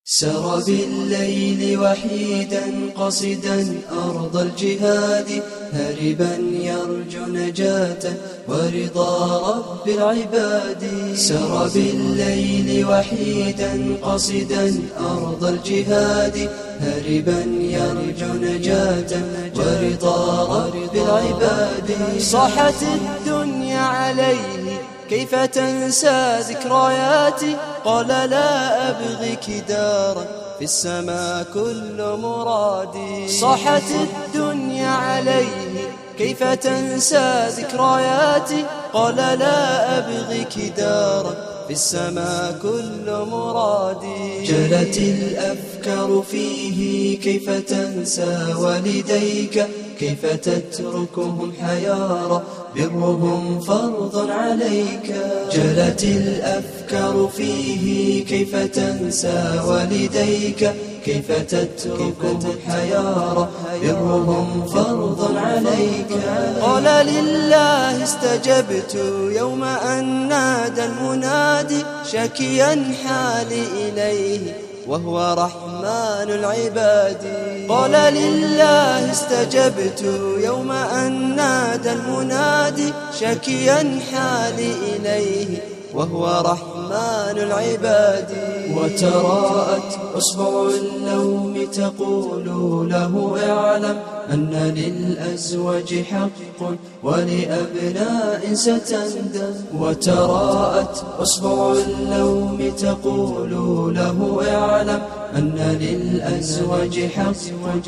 سر بالليل وحيدا قصدا أرض الجهاد هاربا يرجو نجاة ورضا رب العباد. سر بالليل وحيدا قصدا أرض الجهاد هاربا يرجو نجاة ورضا رب العباد. صاحت الدنيا عليه كيف تنسى ذكرياتي، قال لا أبغيك دارا في السماء كل مرادي. صاحت الدنيا عليه كيف تنسى ذكرياتي، قال لا أبغيك دارا في السماء كل مرادي. جلت الأفكار فيه كيف تنسى والديك، كيف تتركهم حيارى برهم فرض عليك. جلت الأفكار فيه كيف تنسى والديك، كيف تتركهم حيارى برهم فرض عليك. قال لله استجبت يوم أن نادى المنادي شاكيا حالي إليه وهو رحمن العباد. قال لله استجبت يوم أن نادى المنادي شاكيا حالي إليه وهو رحمن العباد. وتراءت أصبع اللوم تقول له اعلم أن للأزواج حق ولأبناء ستندم. وتراءت أصبع اللوم تقول له اعلم أن للأزواج حق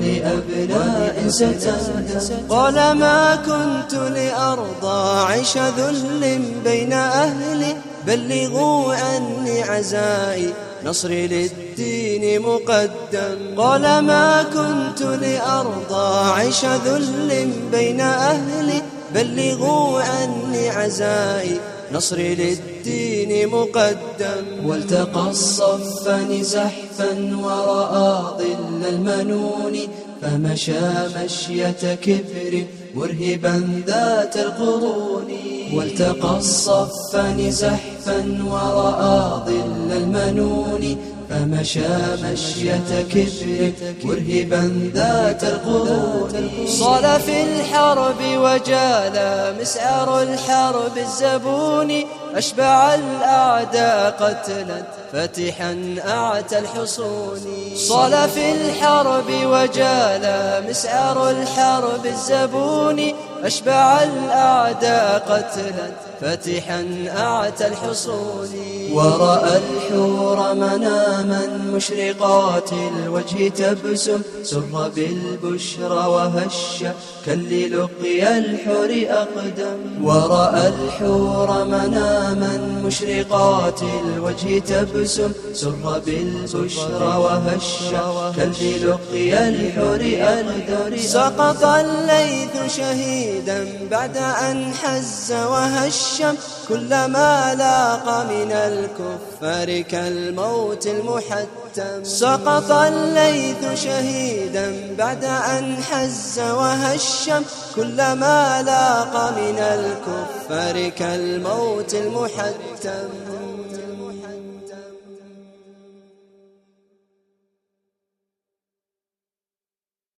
ولأبناء ستندم. قال ما كنت لأرضى عيش ذل بين أهلي، بلغوا عني عزائي نصري للدين مقدم. قال ما كنت لأرضى عيش ذل بين أهلي، بلغوا عني عزائي نصري للدين مقدم. والتقى الصفان زحفا ورأى ظل المنون، فمشى مشية كبر مرهبا ذات القرون. والتقى الصفان زحفا ورأى ظل المنون، فمشى مشية كبر مرهبا ذات القرون. صال في الحرب وجال مسعر الحرب الزبون، أشبع الأعداء قتلا فاتحا أعتى الحصون. صال في الحرب وجال مسعر الحرب الزبون، أشبع الأعداء قتلا فاتحا أعتى الحصون. ورأى الحور مناما مشرقات الوجه تبسم، سر بالبشرى وهش كاللقيا الحور أقدم. ورأى الحور مناما مشرقات الوجه تبسم، سر بالبشرى وهش كاللقيا الحور أقدم. سقط الليث شهيدا بعد أن حز وهشم، كلما لاق من الكفار كالموت المحتم. سقط الليث شهيدا بعد أن حز وهشم، كلما لاق من الكفار كالموت المحتم.